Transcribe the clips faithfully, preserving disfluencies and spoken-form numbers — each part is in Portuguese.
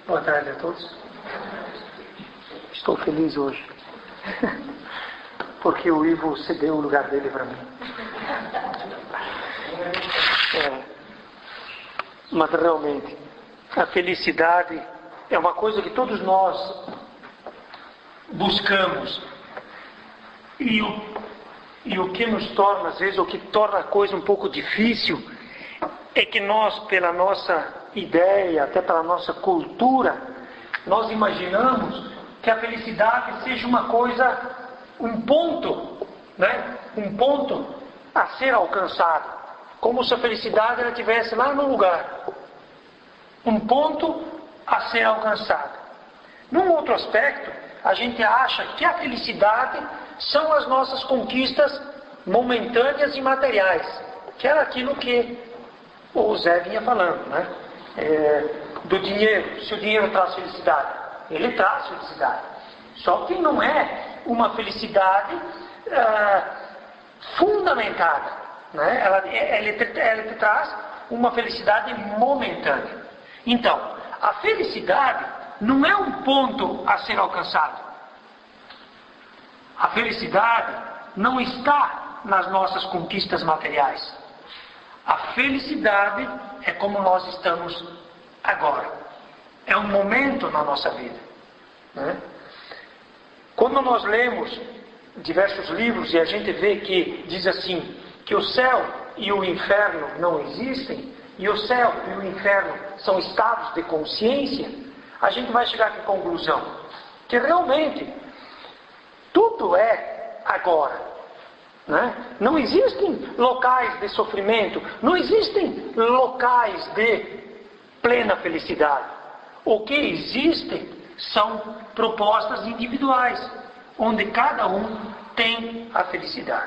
Boa tarde a todos. Estou feliz hoje, porque o Ivo cedeu o lugar dele para mim. É, mas realmente, a felicidade é uma coisa que todos nós buscamos. E o, e o que nos torna, às vezes, o que torna a coisa um pouco difícil, é que nós, pela nossa ideia, até pela nossa cultura, nós imaginamos que a felicidade seja uma coisa, um ponto, né? Um ponto a ser alcançado, como se a felicidade ela estivesse lá no lugar, um ponto a ser alcançado. Num outro aspecto, a gente acha que a felicidade são as nossas conquistas momentâneas e materiais, que era aquilo que o Zé vinha falando, né? É, do dinheiro. Se o dinheiro traz felicidade, ele traz felicidade, só que não é uma felicidade ah, fundamentada, né? ela, ela, te, ela te traz uma felicidade momentânea. Então, a felicidade não é um ponto a ser alcançado. A felicidade não está nas nossas conquistas materiais. A felicidade é como nós estamos agora. É um momento na nossa vida, né? Quando nós lemos diversos livros e a gente vê que diz assim, que o céu e o inferno não existem, e o céu e o inferno são estados de consciência, a gente vai chegar à conclusão que realmente tudo é agora. Né? Não existem locais de sofrimento, não existem locais de plena felicidade. O que existem são propostas individuais, onde cada um tem a felicidade.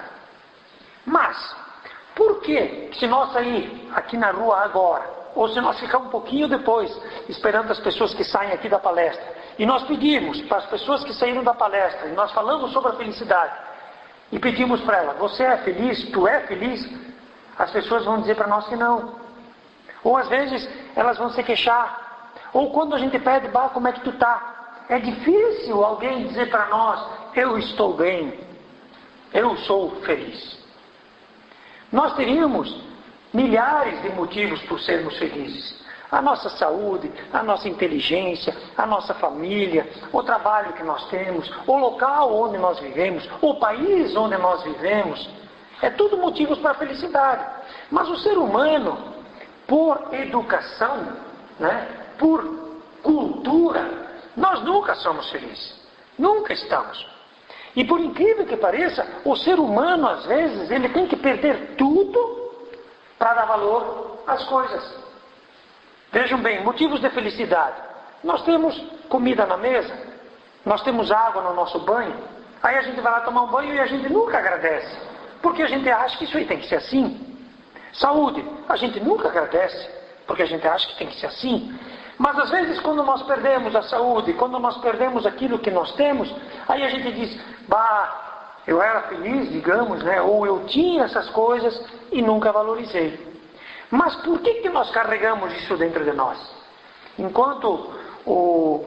Mas, por que, se nós sair aqui na rua agora, ou se nós ficar um pouquinho depois, esperando as pessoas que saem aqui da palestra, e nós pedimos para as pessoas que saíram da palestra, e nós falamos sobre a felicidade, e pedimos para ela, você é feliz? Tu é feliz? As pessoas vão dizer para nós que não. Ou às vezes elas vão se queixar. Ou quando a gente pede, bah, como é que tu tá? É difícil alguém dizer para nós, eu estou bem, eu sou feliz. Nós teríamos milhares de motivos por sermos felizes. A nossa saúde, a nossa inteligência, a nossa família, o trabalho que nós temos, o local onde nós vivemos, o país onde nós vivemos. É tudo motivos para a felicidade. Mas o ser humano, por educação, né, por cultura, nós nunca somos felizes. Nunca estamos. E por incrível que pareça, o ser humano, às vezes, ele tem que perder tudo para dar valor às coisas. Vejam bem, motivos de felicidade. Nós temos comida na mesa, nós temos água no nosso banho, aí a gente vai lá tomar um banho e a gente nunca agradece, porque a gente acha que isso aí tem que ser assim. Saúde, a gente nunca agradece, porque a gente acha que tem que ser assim. Mas às vezes quando nós perdemos a saúde, quando nós perdemos aquilo que nós temos, aí a gente diz, bah, eu era feliz, digamos, né? Ou eu tinha essas coisas e nunca valorizei. Mas por que, que nós carregamos isso dentro de nós? Enquanto o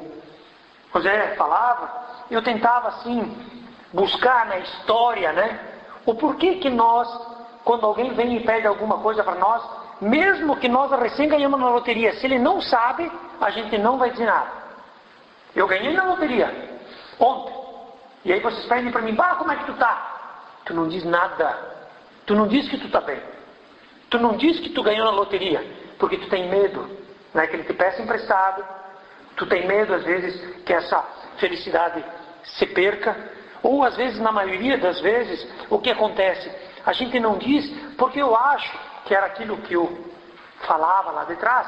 José falava, eu tentava assim, buscar na história, né? O porquê que nós, quando alguém vem e pede alguma coisa para nós, mesmo que nós recém ganhamos na loteria, se ele não sabe, a gente não vai dizer nada. Eu ganhei na loteria ontem. E aí vocês pedem para mim, bah, como é que tu tá? Tu não diz nada. Tu não diz que tu tá bem. Tu não diz que tu ganhou na loteria, porque tu tem medo, né, que ele te peça emprestado. Tu tem medo, às vezes, que essa felicidade se perca. Ou, às vezes, na maioria das vezes, o que acontece? A gente não diz, porque eu acho que era aquilo que eu falava lá de trás,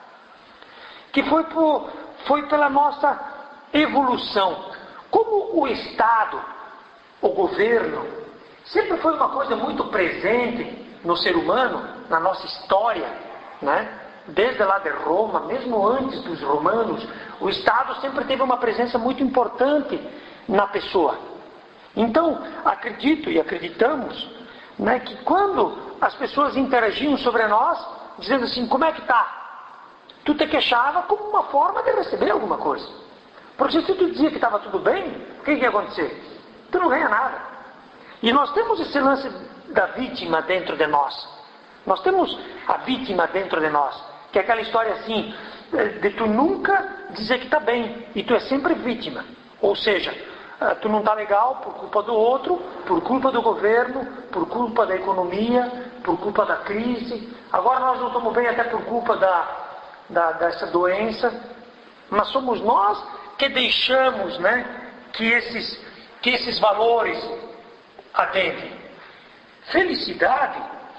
que foi, por, foi pela nossa evolução. Como o Estado, o governo, sempre foi uma coisa muito presente no ser humano, na nossa história, né? Desde lá de Roma, mesmo antes dos romanos, o Estado sempre teve uma presença muito importante na pessoa. Então, acredito e acreditamos, né, que quando as pessoas interagiam sobre nós, dizendo assim, como é que está? Tu te queixava como uma forma de receber alguma coisa. Porque se tu dizia que estava tudo bem, o que, que ia acontecer? Tu não ganha nada. E nós temos esse lance da vítima dentro de nós. Nós temos a vítima dentro de nós. Que é aquela história assim, de tu nunca dizer que está bem. E tu é sempre vítima. Ou seja, tu não está legal por culpa do outro, por culpa do governo, por culpa da economia, por culpa da crise. Agora nós não estamos bem até por culpa da, da, dessa doença. Mas somos nós que deixamos, né, que, esses, que esses valores adentrem. Felicidade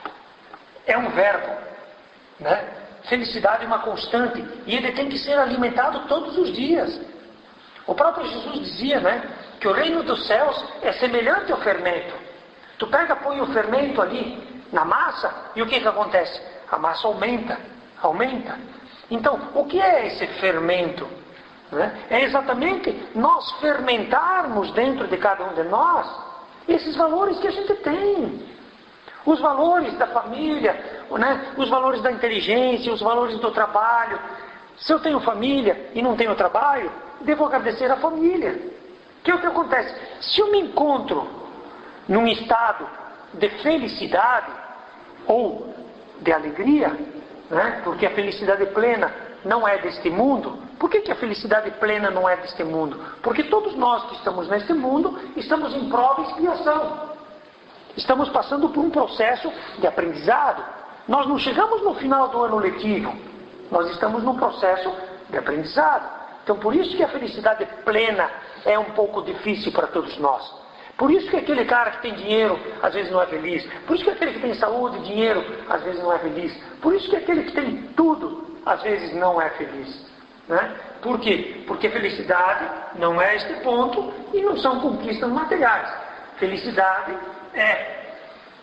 é um verbo, né? Felicidade é uma constante e ele tem que ser alimentado todos os dias. O próprio Jesus dizia, né, que o reino dos céus é semelhante ao fermento. Tu pega, põe o fermento ali na massa e o que que acontece? A massa aumenta, aumenta. Então, o que é esse fermento? Né? É exatamente nós fermentarmos dentro de cada um de nós esses valores que a gente tem. Os valores da família, né? Os valores da inteligência, os valores do trabalho. Se eu tenho família e não tenho trabalho, devo agradecer à família. Que é o que acontece? Se eu me encontro num estado de felicidade ou de alegria, né? Porque a felicidade plena não é deste mundo. Por que que a felicidade plena não é deste mundo? Porque todos nós que estamos neste mundo estamos em prova e expiação. Estamos passando por um processo de aprendizado. Nós não chegamos no final do ano letivo. Nós estamos num processo de aprendizado. Então, por isso que a felicidade plena é um pouco difícil para todos nós. Por isso que aquele cara que tem dinheiro, às vezes não é feliz. Por isso que aquele que tem saúde e dinheiro, às vezes não é feliz. Por isso que aquele que tem tudo, às vezes não é feliz. Né? Por quê? Porque felicidade não é este ponto e não são conquistas materiais. Felicidade é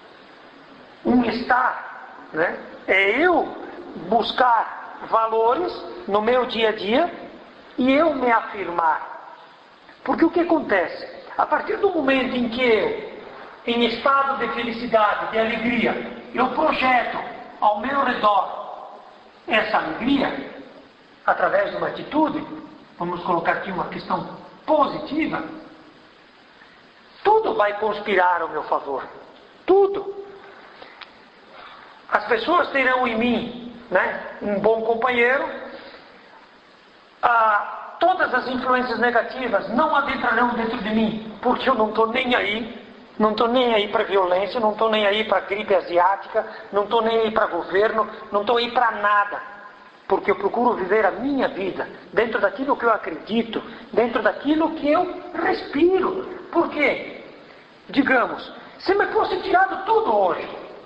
um estar, né? É eu buscar valores no meu dia a dia e eu me afirmar. Porque o que acontece? A partir do momento em que eu, em estado de felicidade, de alegria, eu projeto ao meu redor essa alegria, através de uma atitude, vamos colocar aqui uma questão positiva, tudo vai conspirar ao meu favor. Tudo. As pessoas terão em mim, né, um bom companheiro. Ah, todas as influências negativas não adentrarão dentro de mim, porque eu não estou nem aí. Não estou nem aí para violência, não estou nem aí para gripe asiática, não estou nem aí para governo, não estou aí para nada. Porque eu procuro viver a minha vida dentro daquilo que eu acredito, dentro daquilo que eu respiro. Por quê? Digamos, se me fosse tirado tudo hoje,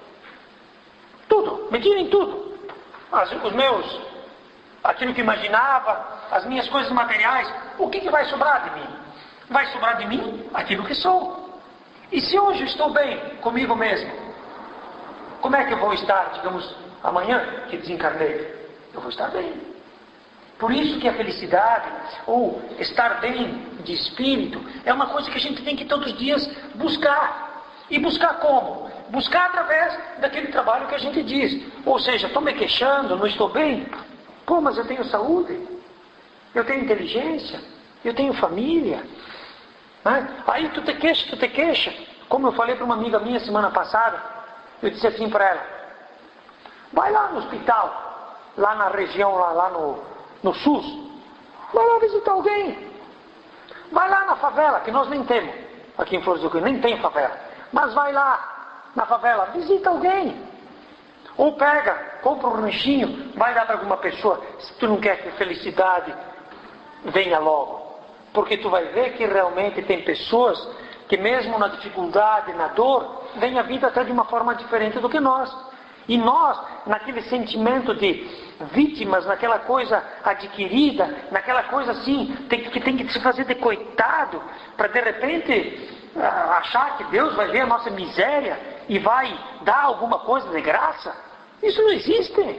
tudo, me tirem tudo, as, os meus, aquilo que imaginava, as minhas coisas materiais, o que, que vai sobrar de mim? Vai sobrar de mim aquilo que sou. E se hoje eu estou bem comigo mesmo, como é que eu vou estar, digamos, amanhã que desencarnei? Eu vou estar bem. Por isso que a felicidade, ou estar bem de espírito, é uma coisa que a gente tem que todos os dias buscar. E buscar como? Buscar através daquele trabalho que a gente diz. Ou seja, estou me queixando, não estou bem. Pô, mas eu tenho saúde, eu tenho inteligência, eu tenho família. Né? Aí tu te queixa, tu te queixa. Como eu falei para uma amiga minha semana passada, eu disse assim para ela: vai lá no hospital, lá na região, lá, lá no, no SUS, vai lá visitar alguém. Vai lá na favela, que nós nem temos aqui em Flores do Rio, nem tem favela. Mas vai lá na favela, visita alguém. Ou pega, compra um ranchinho, vai dar para alguma pessoa, se tu não quer que a felicidade venha logo. Porque tu vai ver que realmente tem pessoas que mesmo na dificuldade, na dor, vem a vida até de uma forma diferente do que nós. E nós, naquele sentimento de vítimas, naquela coisa adquirida, naquela coisa assim, tem, que tem que se fazer de coitado, para de repente achar que Deus vai ver a nossa miséria e vai dar alguma coisa de graça. Isso não existe.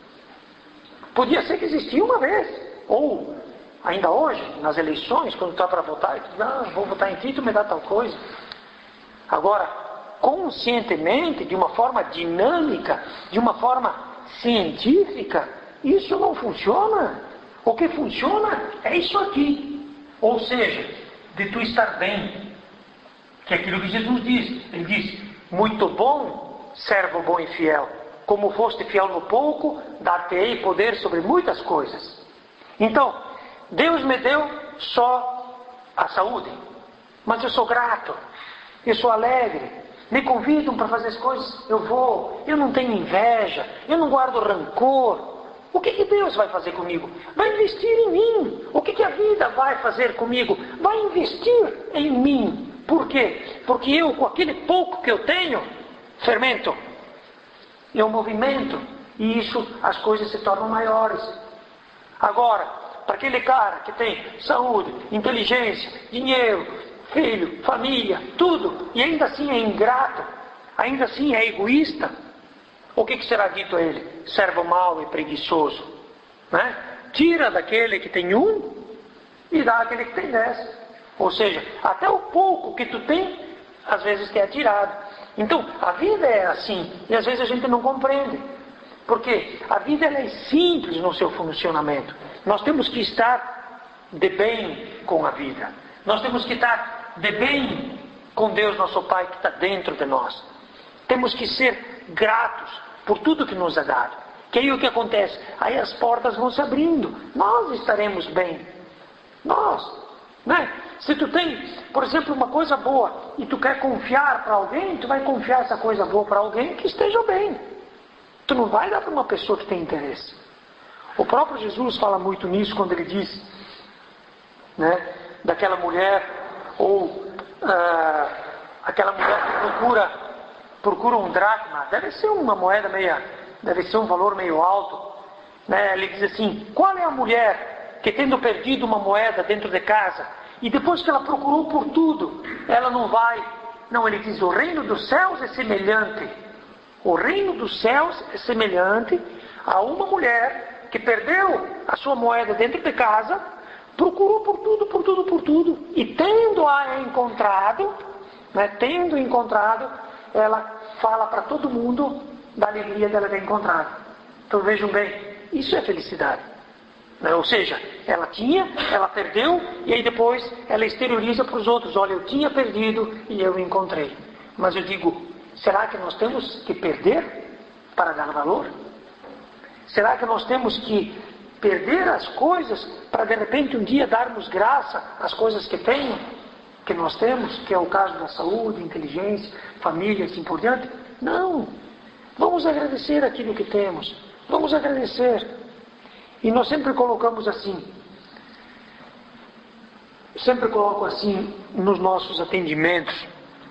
Podia ser que existia uma vez, ou ainda hoje, nas eleições, quando está para votar, tu diz, ah, vou votar em ti, tu me dá tal coisa. Agora, conscientemente, de uma forma dinâmica, de uma forma científica, Isso não funciona. O que funciona é isso aqui. Ou seja, de tu estar bem. Que é aquilo que Jesus diz. Ele diz, muito bom, servo bom e fiel. Como foste fiel no pouco, dar-te-ei poder sobre muitas coisas. Então, Deus me deu só a saúde. Mas eu sou grato. Eu sou alegre. Me convidam para fazer as coisas, eu vou. Eu não tenho inveja. Eu não guardo rancor. O que, que Deus vai fazer comigo? Vai investir em mim. O que, que a vida vai fazer comigo? Vai investir em mim. Por quê? Porque eu, com aquele pouco que eu tenho, fermento. Eu movimento. E isso, as coisas se tornam maiores. Agora, para aquele cara que tem saúde, inteligência, dinheiro, filho, família, tudo, e ainda assim é ingrato, ainda assim é egoísta, o que, que será dito a ele? Servo mau e preguiçoso. Né? Tira daquele que tem um e dá àquele que tem dez. Ou seja, até o pouco que tu tem, às vezes te é tirado. Então, a vida é assim, e às vezes a gente não compreende. Porque a vida ela é simples no seu funcionamento. Nós temos que estar de bem com a vida. Nós temos que estar de bem com Deus, nosso Pai, que está dentro de nós. Temos que ser gratos por tudo que nos é dado. Que aí o que acontece? Aí as portas vão se abrindo. Nós estaremos bem. Nós. Né? Se tu tem, por exemplo, uma coisa boa e tu quer confiar para alguém, tu vai confiar essa coisa boa para alguém que esteja bem. Tu não vai dar para uma pessoa que tem interesse. O próprio Jesus fala muito nisso quando ele diz, né, daquela mulher, ou ah, aquela mulher que procura, procura um dracma, deve ser uma moeda meia, deve ser um valor meio alto. Né? Ele diz assim, qual é a mulher que tendo perdido uma moeda dentro de casa, e depois que ela procurou por tudo, ela não vai... Não, ele diz, o reino dos céus é semelhante... O reino dos céus é semelhante a uma mulher que perdeu a sua moeda dentro de casa, procurou por tudo, por tudo, por tudo, e tendo-a encontrado, né, tendo encontrado, ela fala para todo mundo da alegria dela ter encontrado. Então vejam bem, isso é felicidade. Né? Ou seja, ela tinha, ela perdeu, e aí depois ela exterioriza para os outros, olha, eu tinha perdido e eu encontrei. Mas eu digo, será que nós temos que perder para dar valor? Será que nós temos que perder as coisas para de repente um dia darmos graça às coisas que tenho, que nós temos, que é o caso da saúde, inteligência, família, assim por diante? Não! Vamos agradecer aquilo que temos. Vamos agradecer. E nós sempre colocamos assim, sempre coloco assim nos nossos atendimentos.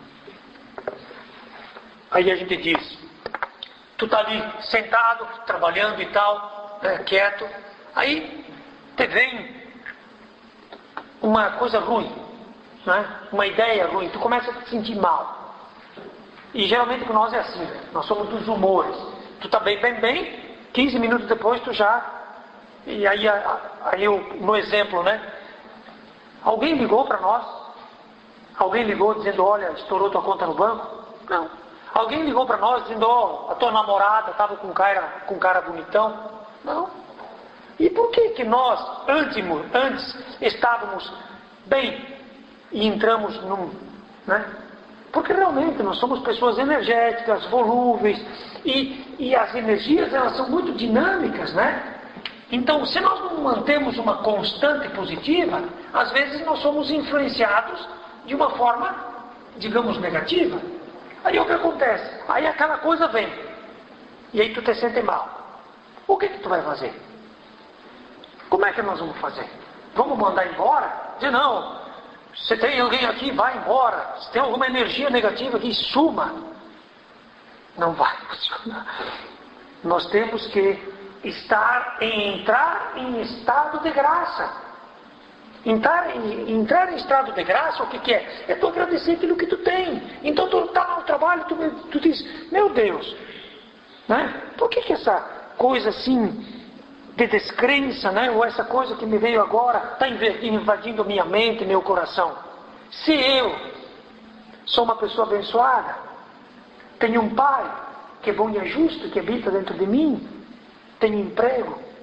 Aí a gente diz, tu está ali sentado, trabalhando e tal, né, quieto, aí te vem uma coisa ruim, né, uma ideia ruim, tu começa a te sentir mal. E geralmente com nós é assim, nós somos dos humores. Tu está bem, bem, bem, quinze minutos depois tu já... E aí, aí eu, no exemplo, né, alguém ligou para nós, alguém ligou dizendo, olha, estourou tua conta no banco? Não. Alguém ligou para nós dizendo, ó, oh, a tua namorada estava com cara, com cara bonitão? Não. E por que que nós, antes, antes estávamos bem e entramos num... Né? Porque realmente nós somos pessoas energéticas, volúveis, e, e as energias elas são muito dinâmicas, né? Então, se nós não mantemos uma constante positiva, às vezes nós somos influenciados de uma forma, digamos, negativa. Aí o que acontece? Aí aquela coisa vem. E aí tu te sente mal. O que que tu vai fazer? Como é que nós vamos fazer? Vamos mandar embora? Dizer, não, se tem alguém aqui, vai embora. Se tem alguma energia negativa aqui, suma. Não vai funcionar. Nós temos que estar em, entrar em estado de graça. Entrar em, entrar em estado de graça, o que, que é? É tu agradecer aquilo que tu tem. Então tu está no trabalho, tu, tu diz, meu Deus, né? Por que, que essa coisa assim de descrença, né? Ou essa coisa que me veio agora está invadindo minha mente, meu coração? Se eu sou uma pessoa abençoada, tenho um pai que é bom e é justo, que habita dentro de mim, tenho emprego,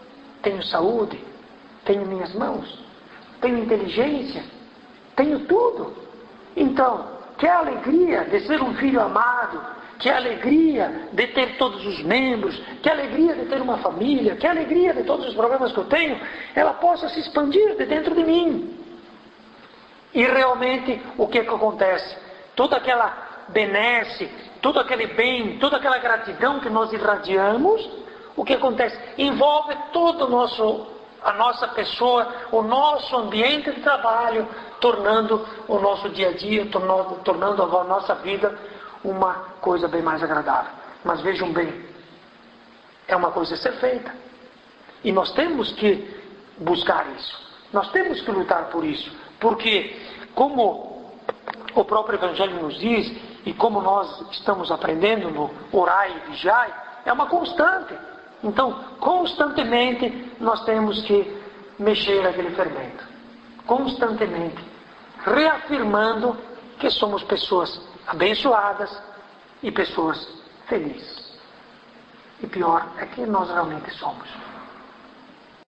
tenho saúde, tenho minhas mãos, tenho inteligência, tenho tudo. Então, que alegria de ser um filho amado, que alegria de ter todos os membros, que alegria de ter uma família, que alegria de todos os problemas que eu tenho, ela possa se expandir de dentro de mim. E realmente, o que, que acontece? Toda aquela benesse, todo aquele bem, toda aquela gratidão que nós irradiamos, o que acontece? Envolve todo o nosso, a nossa pessoa, o nosso ambiente de trabalho, tornando o nosso dia a dia, tornando, tornando a nossa vida uma coisa bem mais agradável. Mas vejam bem, é uma coisa a ser feita. E nós temos que buscar isso. Nós temos que lutar por isso. Porque, como o próprio Evangelho nos diz, e como nós estamos aprendendo no orai e vigiai, é uma constante. Então, constantemente, nós temos que mexer aquele fermento. Constantemente. Reafirmando que somos pessoas abençoadas e pessoas felizes. E pior é que nós realmente somos.